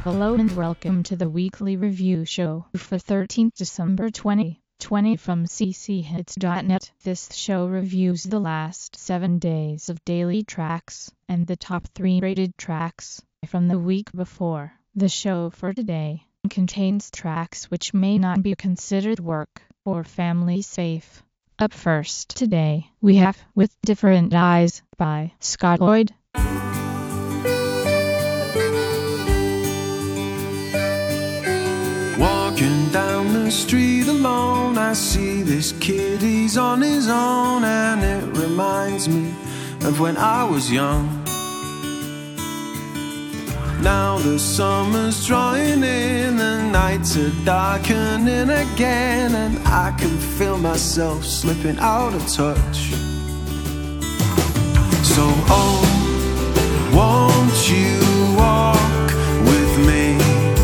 Hello and welcome to the weekly review show for 13th December 2020 from cchits.net. This show reviews the last 7 days of daily tracks and the top 3 rated tracks from the week before. The show for today contains tracks which may not be considered work or family safe. Up first today, we have With Different Eyes by Scott Lloyd. Walking down the street alone, I see this kid, he's on his own, and it reminds me of when I was young. Now the summer's drawing in, the nights are darkening again, and I can feel myself slipping out of touch. So oh, won't you walk with me?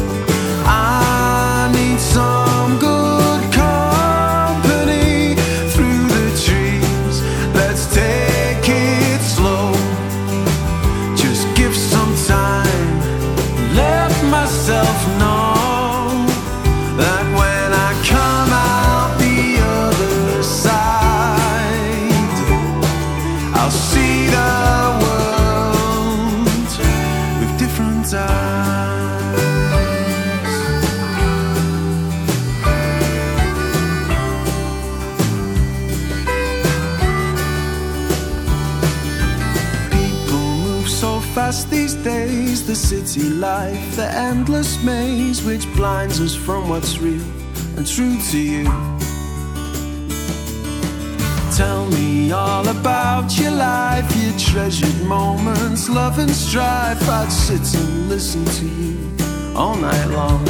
I need some good company through the trees. Let's take it slow. Just give some time. Let myself know that when I come out the other side, I'll see the world with different eyes. Fast these days, the city life, the endless maze which blinds us from what's real and true to you. Tell me all about your life, your treasured moments, love and strife. I'd sit and listen to you all night long.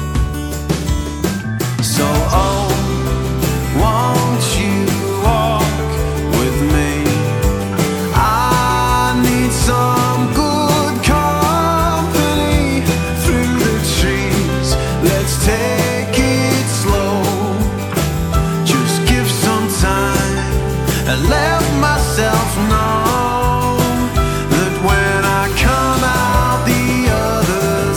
So oh, won't you walk with me? I need some good company through the trees. Let's take it slow. Just give some time and let myself know that when I come out the other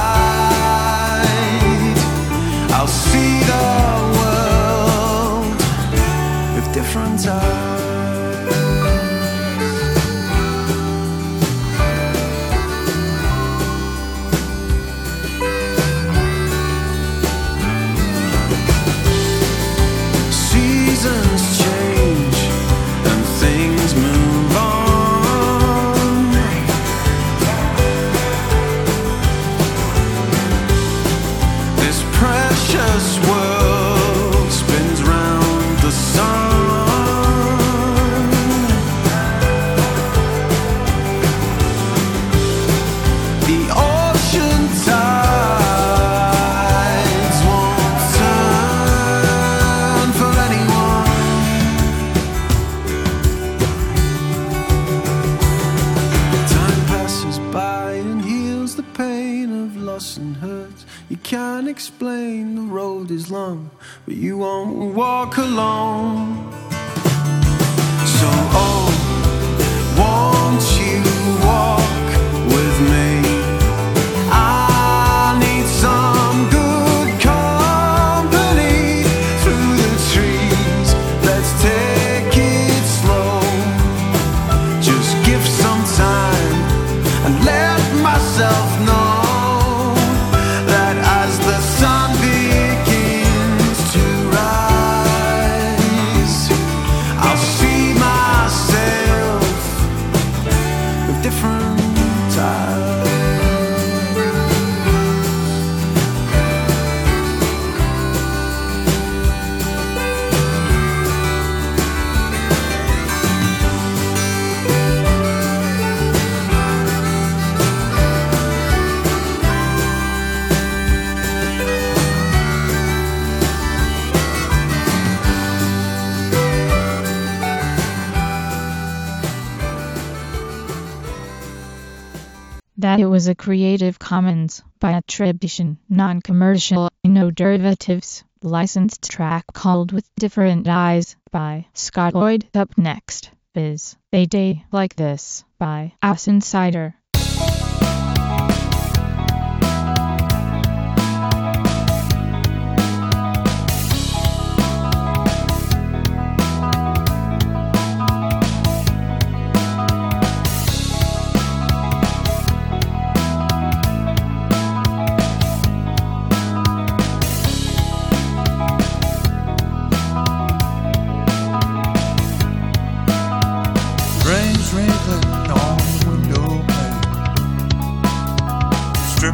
side, I'll see the world with different eyes. You can't explain, the road is long, but you won't walk alone. So oh, won't you walk with me? I need some good company through the trees. Let's take it slow. Just give some time and let myself know. That it was a Creative Commons by attribution, non-commercial, no derivatives, licensed track called With Different Eyes by Scott Lloyd. Up next is A Day Like This by Us Insider.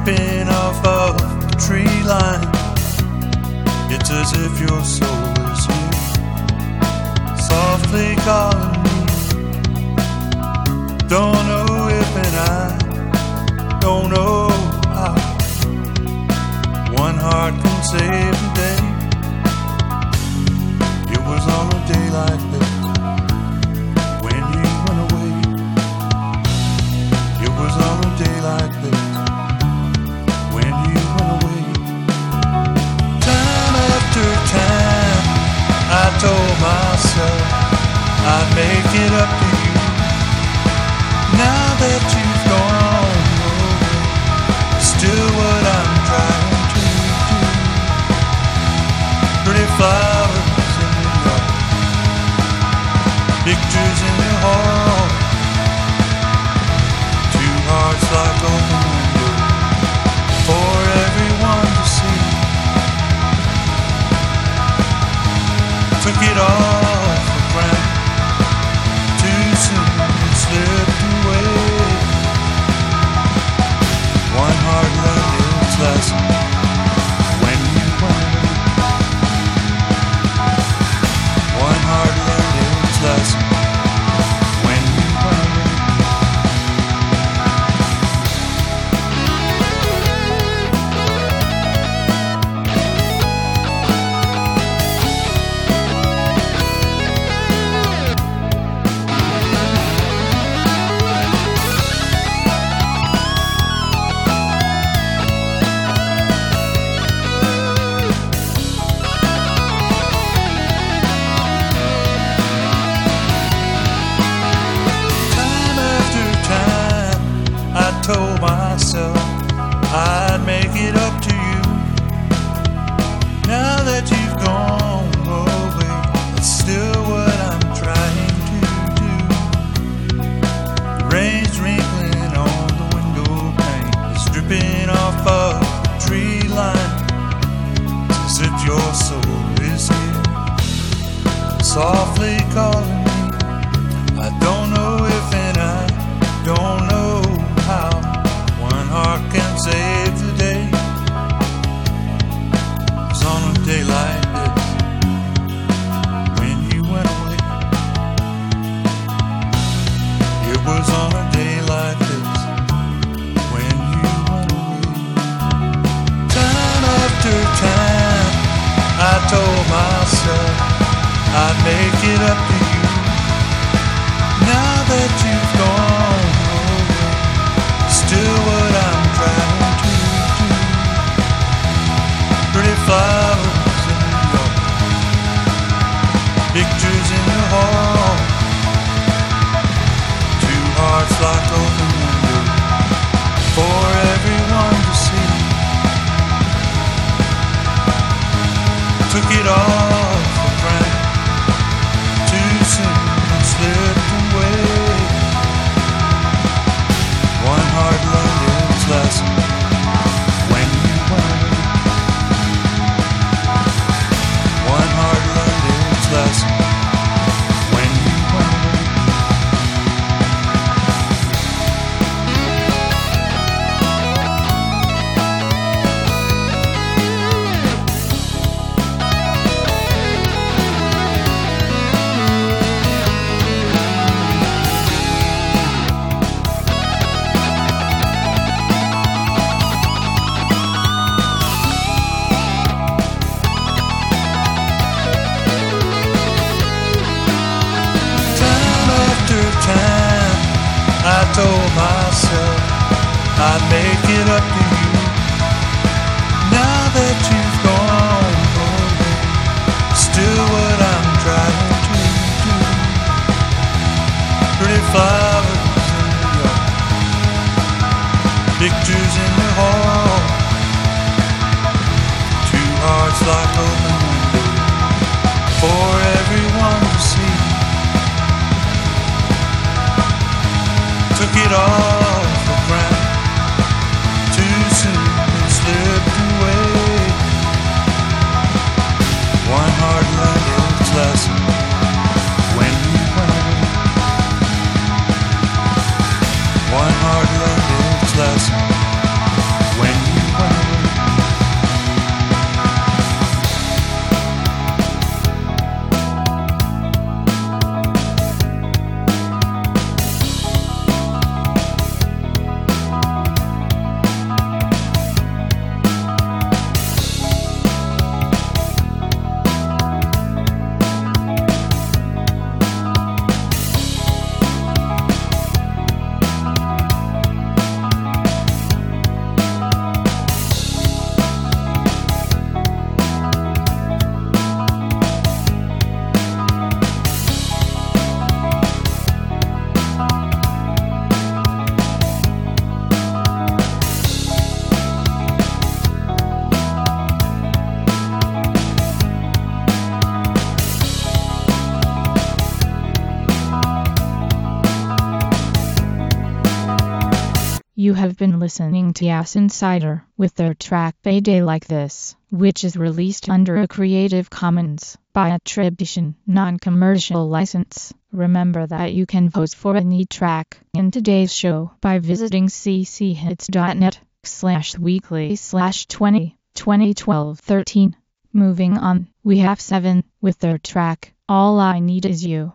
dripping off of the tree line. It's as if your soul is here, softly calling me. Don't know if and I don't know how one heart can save the day. It was on a day like this when you went away. It was on a day like this when you went away. Time after time I told myself I'd make it up to you. Now that you've gone away, still what I'm trying to do. Pretty flowers in the yard, pictures in the hall, two hearts like open windows for everyone to see. Took it off the ground too soon and slipped away. One heart learned its lesson when you went away. One heart learned its lesson when you went away. Told myself I'd make it up to you. Now that you've gone away, it's still what I'm trying to do. The rain's wrinkling on the window pane, it's dripping off of the tree line. It's as if your soul is here, softly calling me. I don't know if and I don't know how one heart can save the day. It's on a day like this when you went away. It was on a day like this when you went away. Time after time I told myself I'd make it up to you. Now that you've gone, still what I'm trying to do. Pretty flowers in the yard, pictures in the hall, two hearts like open windows for everyone to see. Took it off the ground too soon and slipped away. One heart learned its lesson when you went away. One heart learned its lesson when you went away. I told myself I'd make it up to you. Now that you've gone away, still what I'm trying to do. Pretty flowers in the yard, pictures in the hall, two hearts like open windows for everyone to see. Took it off the ground too soon and slipped away. One heart learned its lesson when you went away. One heart learned its lesson when You have been listening to Yass Insider with their track A Day Like This, which is released under a Creative Commons by attribution, non-commercial license. Remember that you can vote for any track in today's show by visiting cchits.net/weekly/2012-13. Moving on, we have 7 with their track All I Need Is You.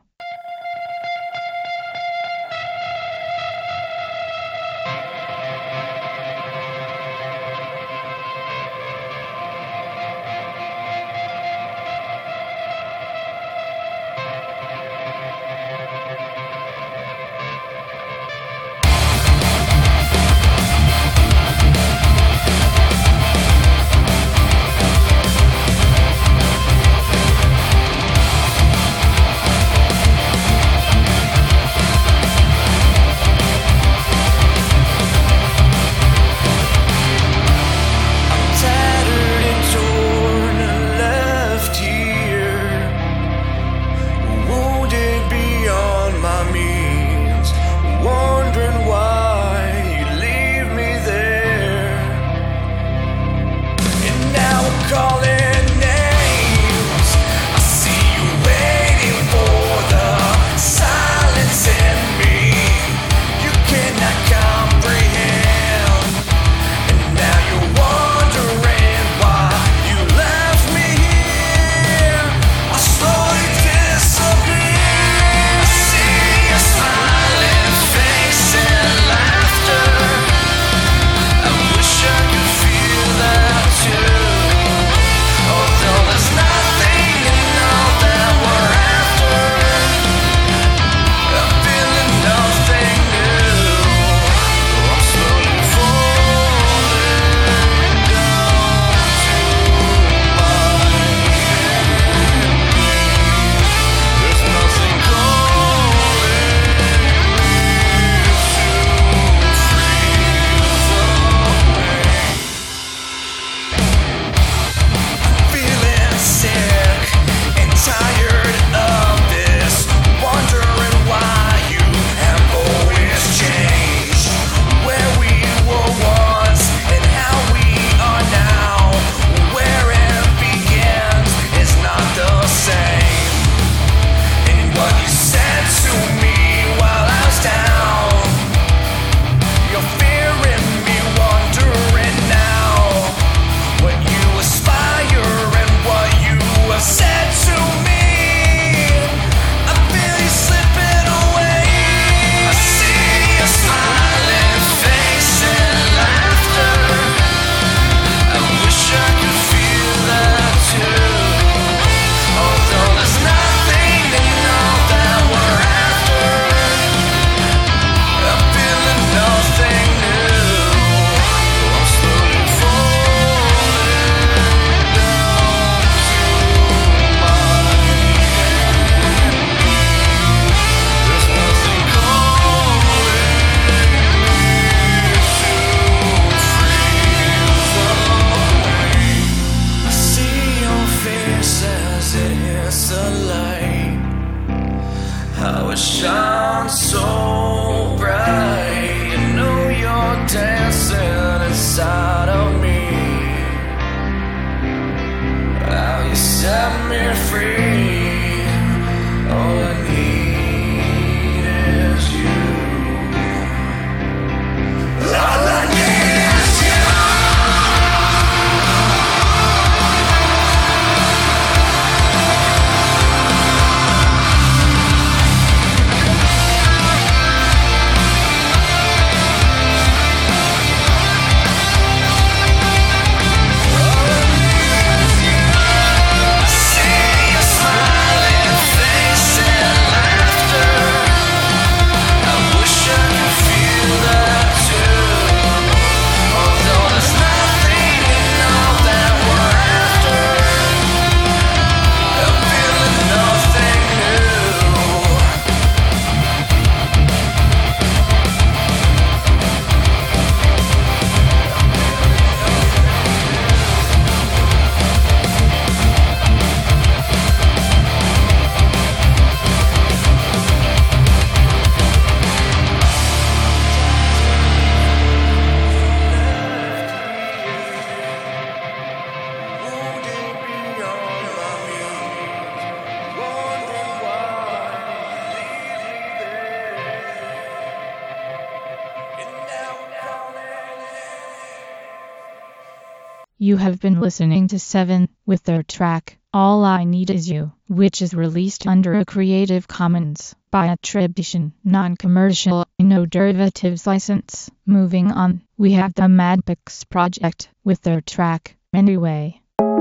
You have been listening to Seven with their track, All I Need Is You, which is released under a Creative Commons by attribution, non-commercial, no derivatives license. Moving on, we have the Madpix Project with their track, Anyway.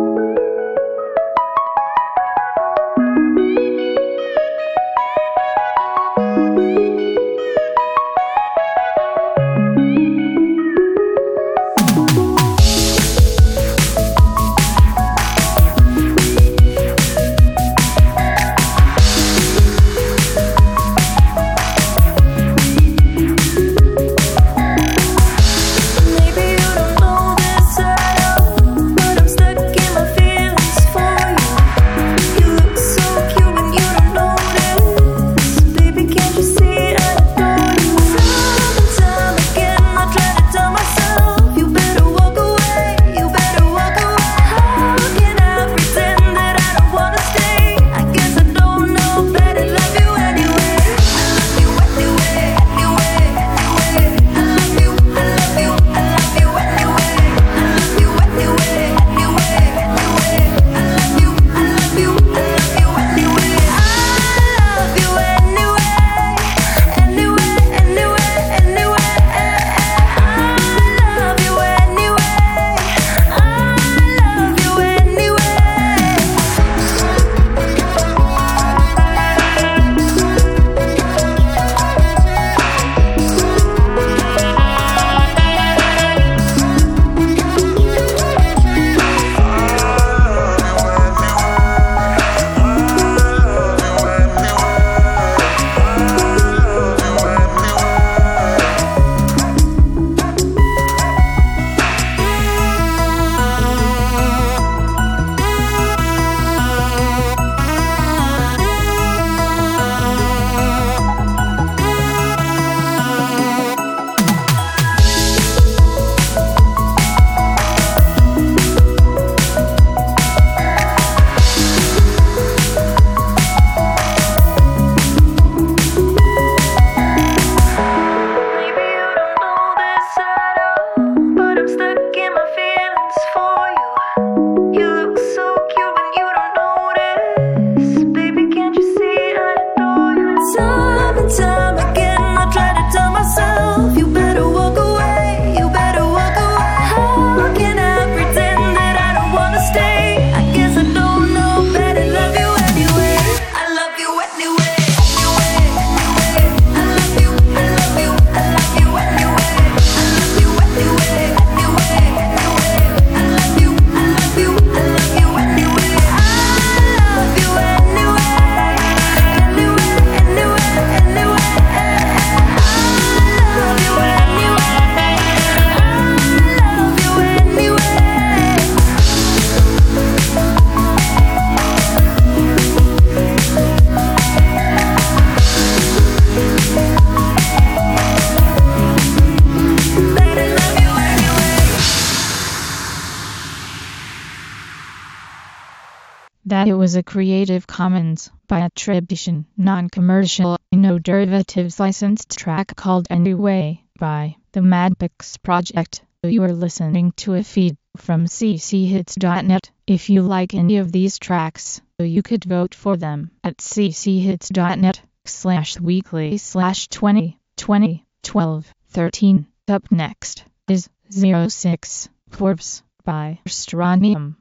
That it was a Creative Commons by attribution, non-commercial, no derivatives licensed track called Anyway by the Madpix Project. You are listening to a feed from cchits.net. If you like any of these tracks, you could vote for them at cchits.net/weekly/20/12/13. Up next is 06 Forbes by Strontium.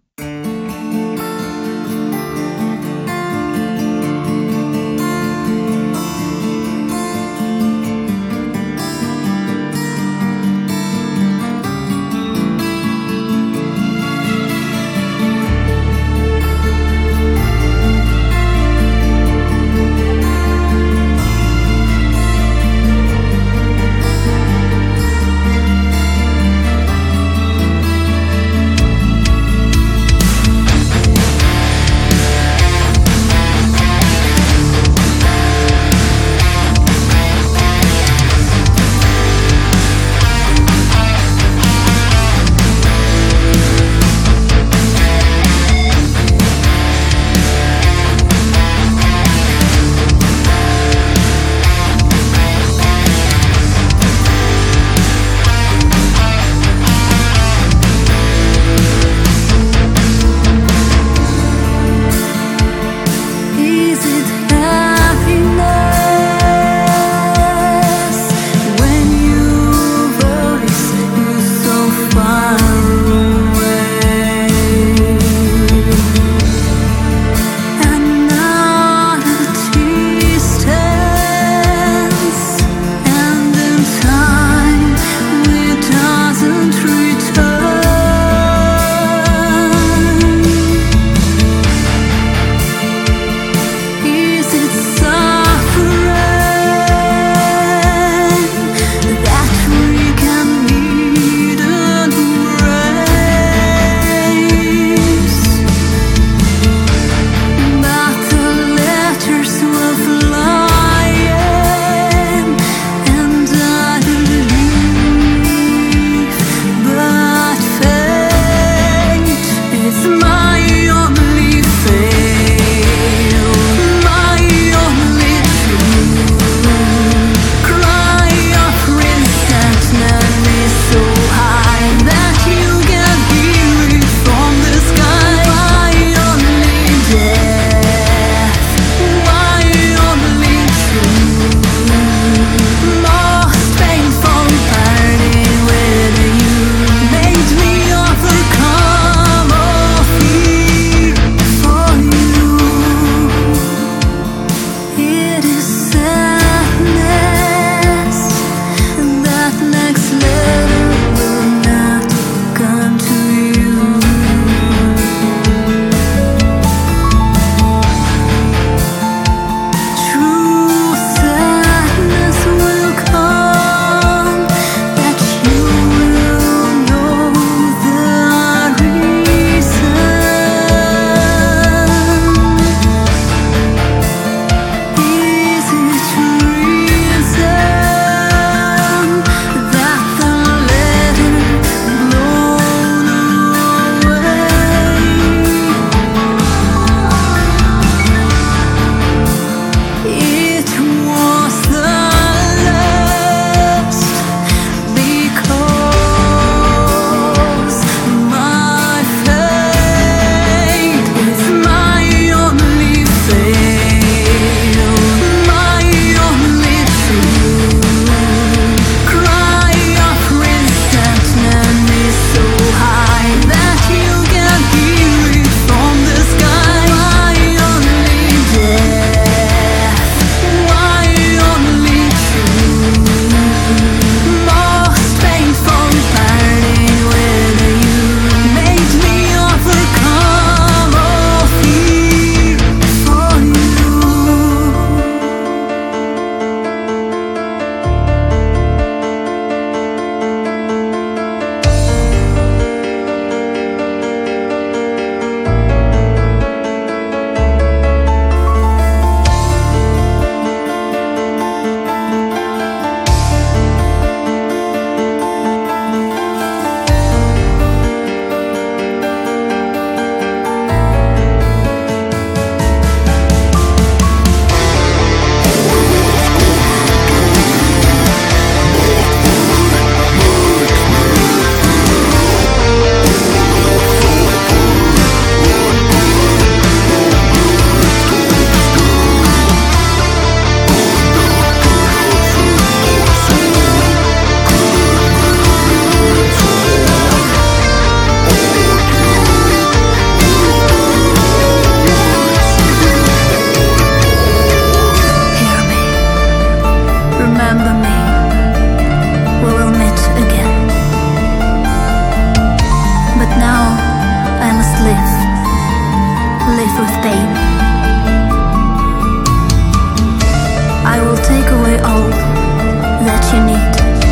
all that you need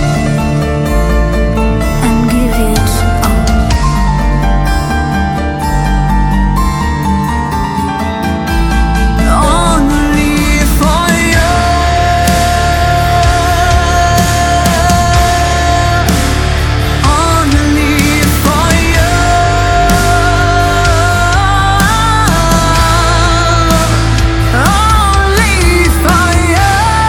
and give it all. Only for you. Only for you. Only for you.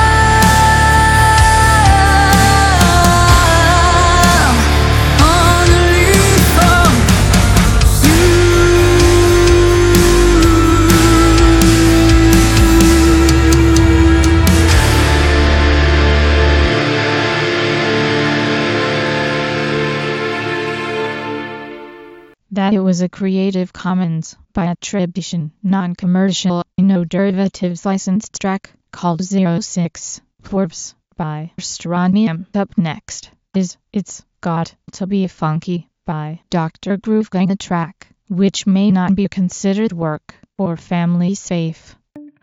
That it was a Creative Commons by attribution, non-commercial, no derivatives licensed track called 06 Forbes by Strontium. Up next is It's Got to Be Funky by Dr. Groove Gang, a track which may not be considered work or family safe.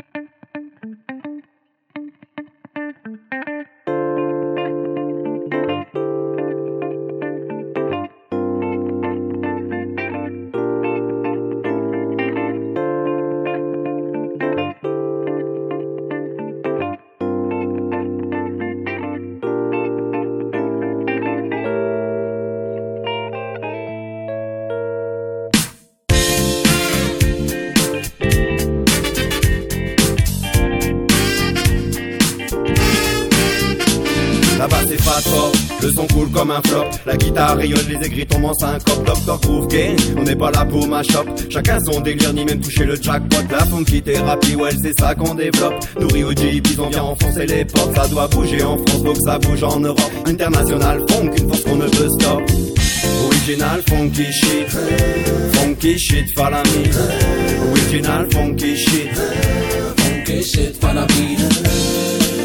Là-bas c'est fat fort, le son coule comme un flop. La guitare rayonne, les aigris tombent en syncope. Dr. Groove Gang, on n'est pas là pour ma shop. Chacun son délire, ni même toucher le jackpot. La funky thérapie, ouais c'est ça qu'on développe. Nourri au jeepies, on vient enfoncer les portes. Ça doit bouger en France, faut que ça bouge en Europe. International funk, une force qu'on ne peut stop. Original funky shit, funky shit, follow me. Original funky shit, funky shit, follow me.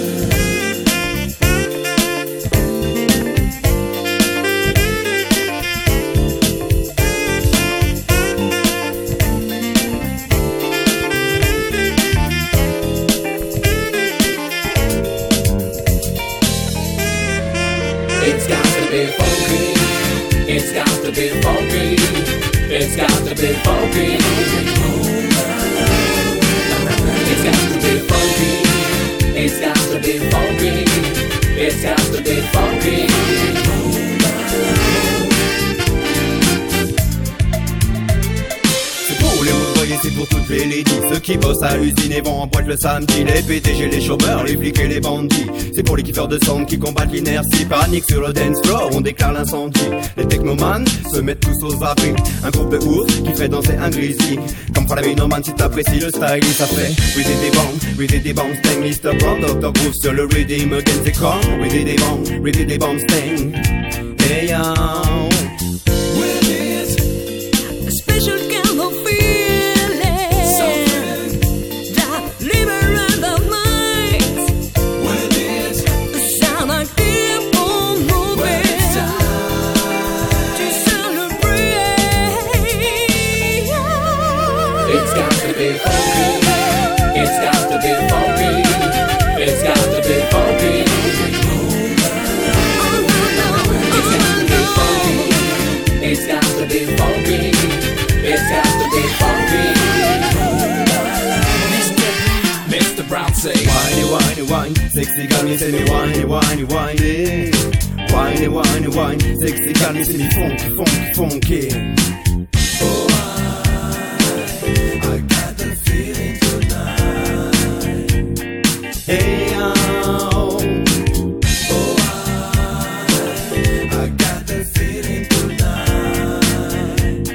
It's got to be funky. It's got to be funky. It's got to be funky. It's got to be funky. It's got to be funky. It's got to be funky. C'est pour les ouvriers, c'est pour toutes les ladies. Ceux qui bossent à l'usine et vont en boîte le samedi. Les PDG, les chômeurs, les flics et les bandits. C'est pour les kiffeurs de sound qui combattent l'inertie. Panique sur le dance floor, on déclare l'incendie. Les technomanes se mettent tous aux abris. Un groupe de ours qui fait danser un grizzly. Comme pour la minomane, si t'apprécies le style, ça fait we did des bombs, sting, Mr. Brown, Dr. Groove sur le rhythm again, c'est con. We did des bombs, sting. Hey yo. A special kind of feeling, that liberate the mind. The sound I keep on moving to celebrate. It's got to be funky. It's got to be funky. It's got to be funky. It's got to be funky. It's got to be funky. Mr. Brown say, Whiny, whiny, whine, sexy got me, say me whiny, whiny, whiny. Whiny, whiny, whine, sexy got me, say me funky, funky, funky. Oh, I got the feeling tonight. Hey, oh, I got the feeling tonight.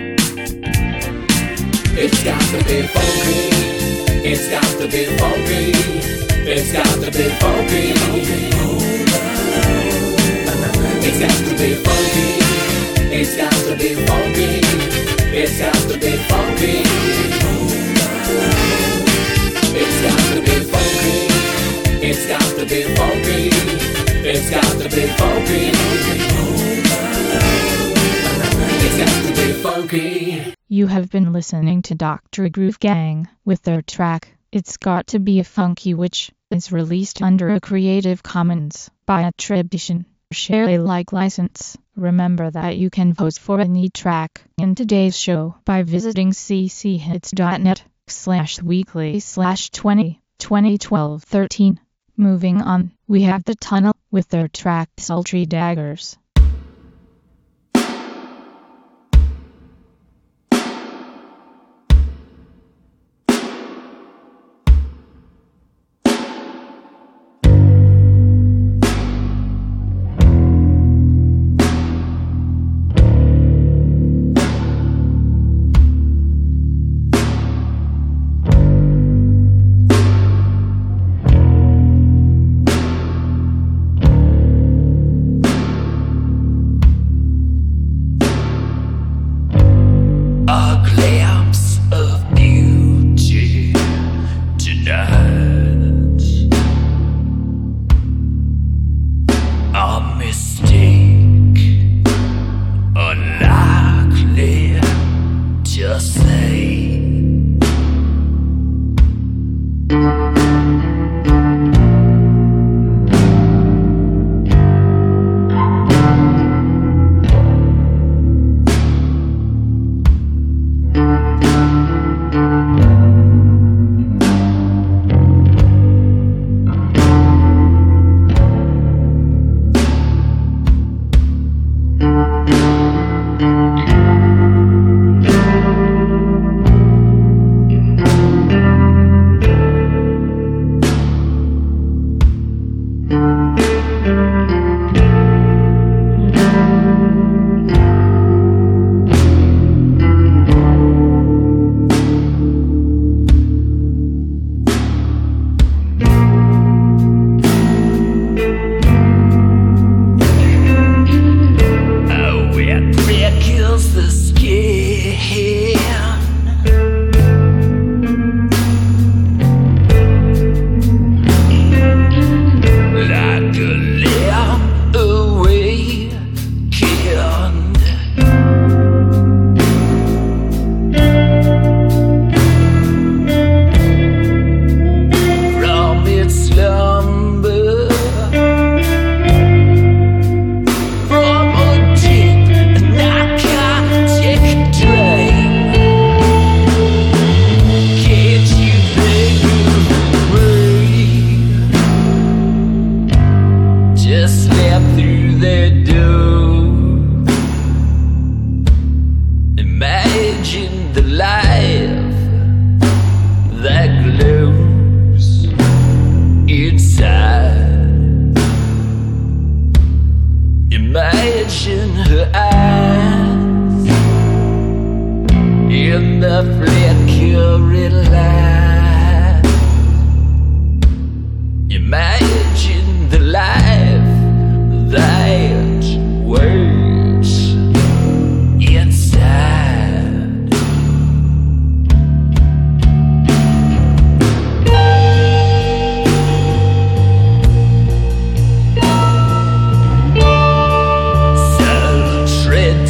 it's got to be funky. It's got to be funky. It's got to be funky. It's got to be funky. It's got to be funky. It's got to be funky. It's got to be funky. It's got to be funky. It's got to be funky. It's got to be funky. You have been listening to Dr. Groove Gang with their track, It's Got to Be a Funky, which is released under a Creative Commons by attribution, share Alike license. Remember that you can vote for any track in today's show by visiting cchits.net/weekly/2012-13. Moving on, we have The Tunnel with their track Sultry Daggers.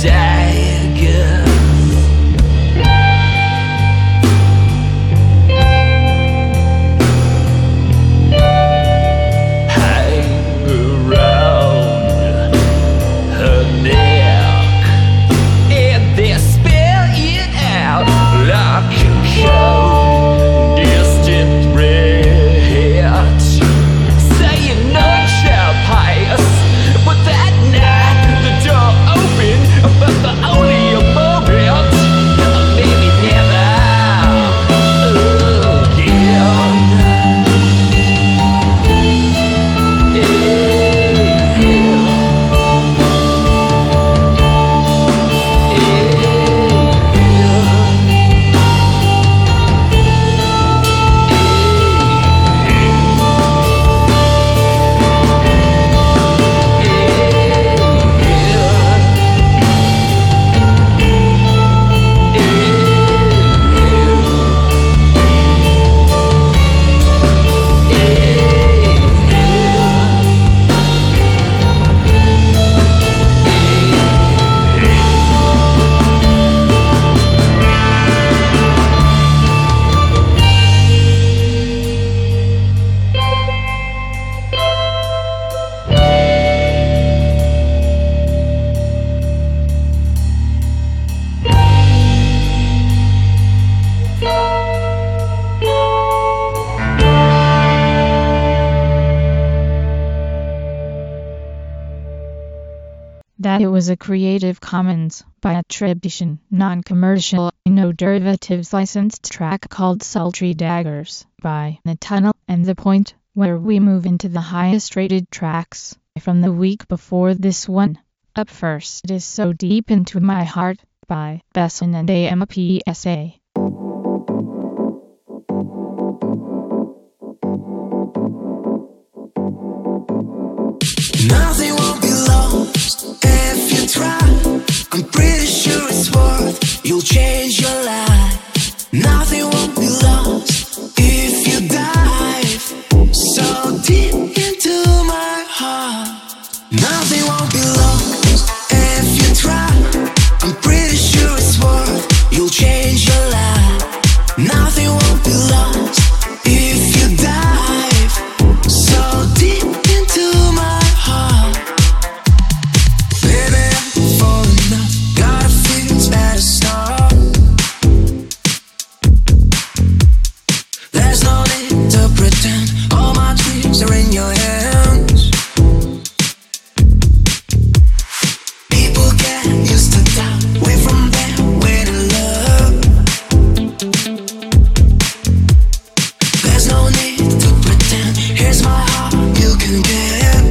Daggers. That it was a Creative Commons by attribution, non-commercial, no derivatives licensed track called Sultry Daggers by The Tunnel and The Point, where we move into the highest rated tracks from the week before this one. Up first is So Deep Into My Heart by Besson and AMPSA. Nothing won't be lost if you try. I'm pretty sure it's worth. You'll change your life. Nothing won't be lost if you dive so deep into my heart. Nothing won't be lost if you try. I'm pretty sure it's worth. You'll change your life. Nothing won't be lost if you dive so deep into my heart. Baby, I'm falling up. Got a feeling it's better start. There's no need to pretend. All my dreams are in your hands. People get used to doubt. Way from there, way to love. There's no need to pretend. Here's my heart, you can get.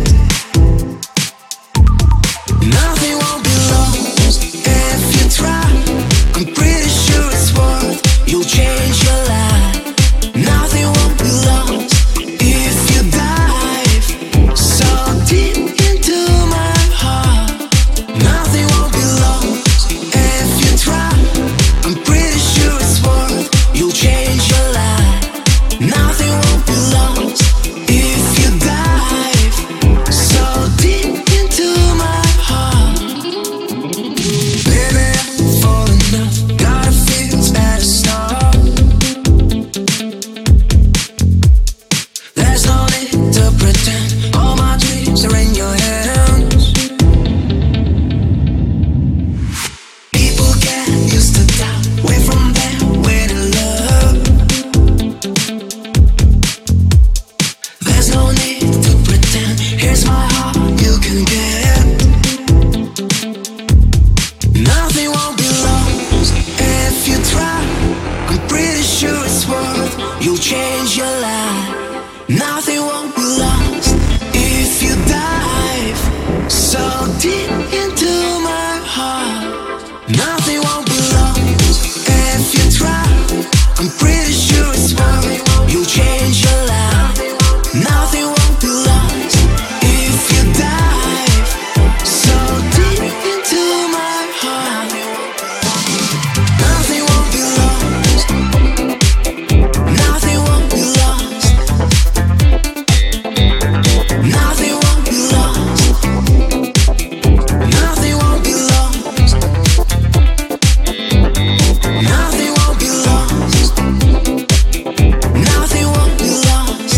Nothing won't be lost if you try. I'm pretty sure it's worth. You'll change your life. Nothing won't be lost if you dive so deep into my heart. Nothing won't be lost if you try. I'm pretty sure it's worth. You'll change your life. Nothing won't be lost if you dive so deep into my heart. Baby, I'm falling up. Got a feeling it's better start. There's no need to pretend. All my dreams are in your hands. People get used to doubt. Way from there, way to love. There's no need to pretend. Here's my heart, you can get. Nothing won't be lost if you try. I'm pretty sure it's worth. You'll change your life. Nothing won't be lost if you dive so deep into my heart. Nothing won't be lost if you try. I'm pretty sure it's worth. You'll change your life. Nothing won't be lost if you dive so deep into my heart. Nothing won't be lost. Nothing won't be lost. Nothing won't be lost. Nothing won't be lost. Nothing won't be lost. Nothing won't be lost.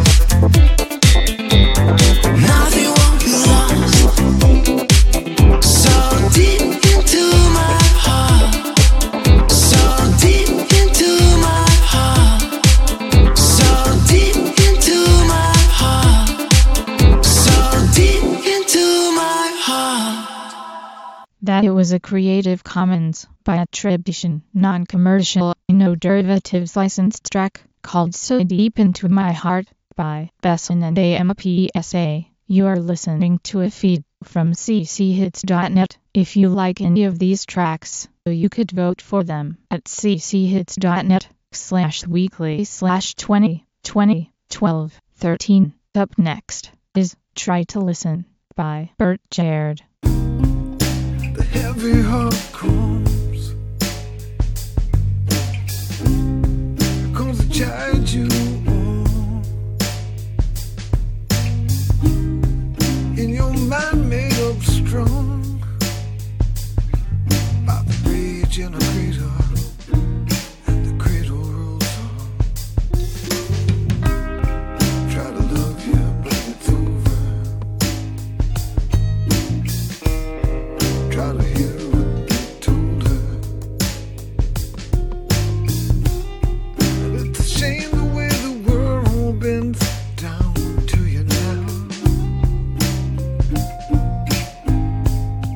Nothing won't be lost. So deep into my heart. So deep into my heart. So deep into my heart. So deep into my heart. That it was a Creative Commons by attribution, non-commercial, no derivatives licensed track called So Deep Into My Heart by Besson and AMPSA. You are listening to a feed from cchits.net. If you like any of these tracks, you could vote for them at cchits.net/weekly/20201213. Up next is Try to Listen by Bert Jared. The heavy heart comes. Here comes the child you want. In your mind made up strong by the rage in a cradle. The cradle rolls on. Try to love you, but it's over. Try to hear what you told her. And it's a shame the way the world bends down to you now.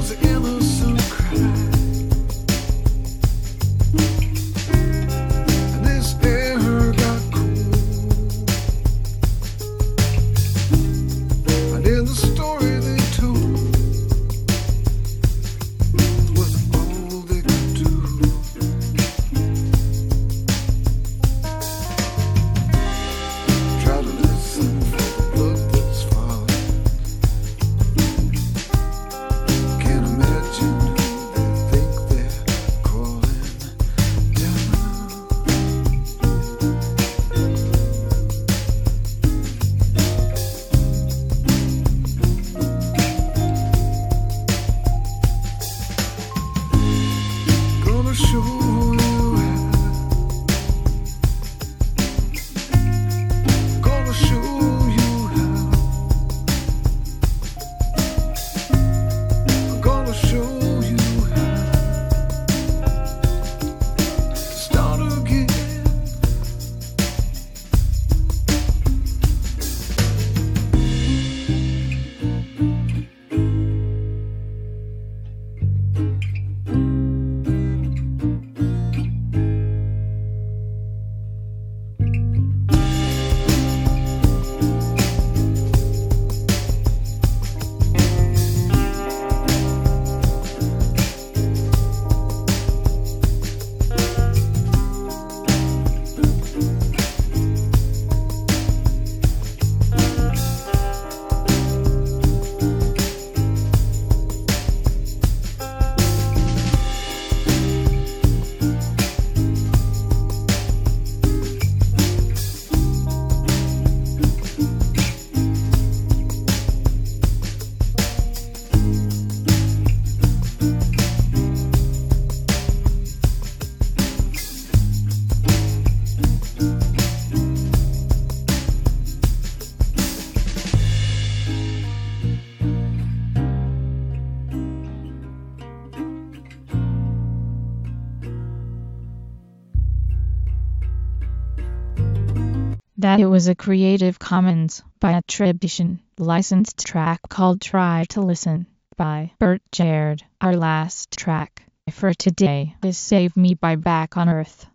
That it was a Creative Commons by attribution, licensed track called Try to Listen by Bert Jared. Our last track for today is Save Me by Back on Earth.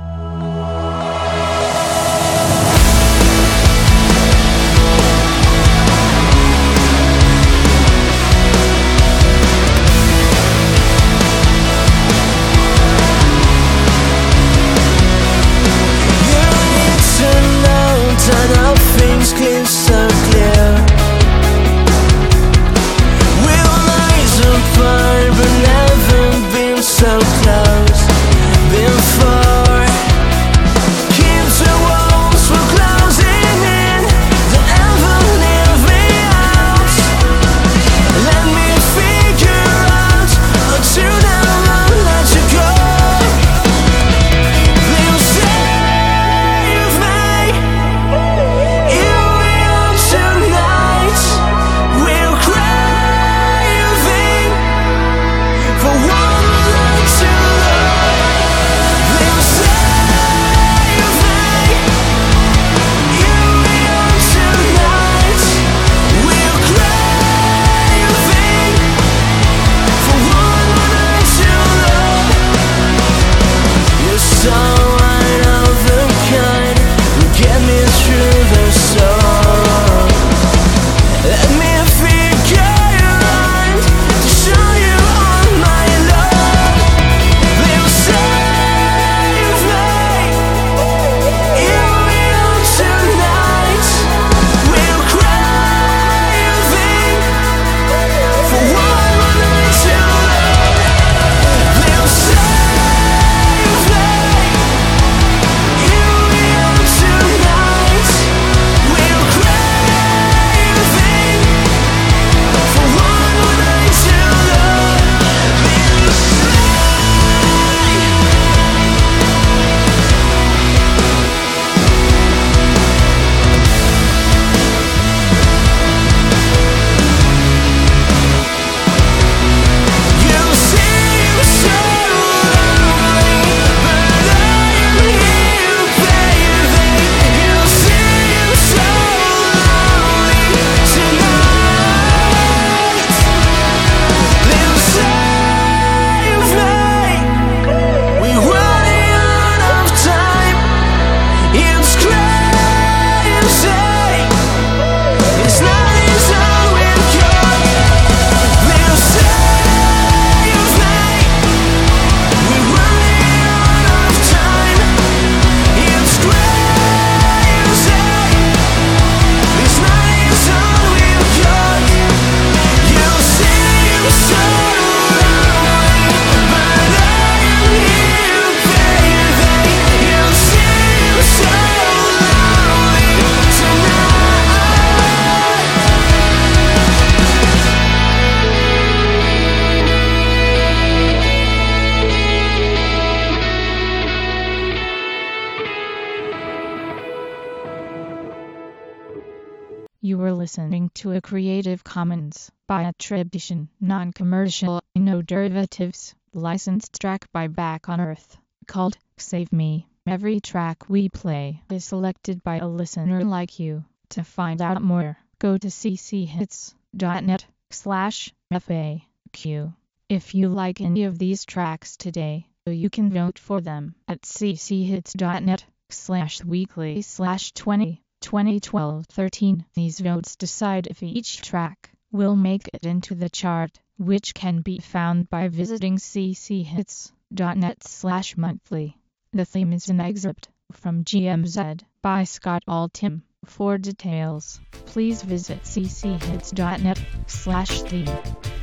Turn up things crystal clear. We're miles apart, but never been so close before. listening to a Creative Commons by attribution, non-commercial, no derivatives, licensed track by Back on Earth, called Save Me. Every track we play is selected by a listener like you. To find out more, go to cchits.net/FAQ. If you like any of these tracks today, you can vote for them at cchits.net/weekly/2012-13. These votes decide if each track will make it into the chart, which can be found by visiting cchits.net/monthly. The theme is an excerpt from GMZ by Scott Altham. For details, please visit cchits.net/theme.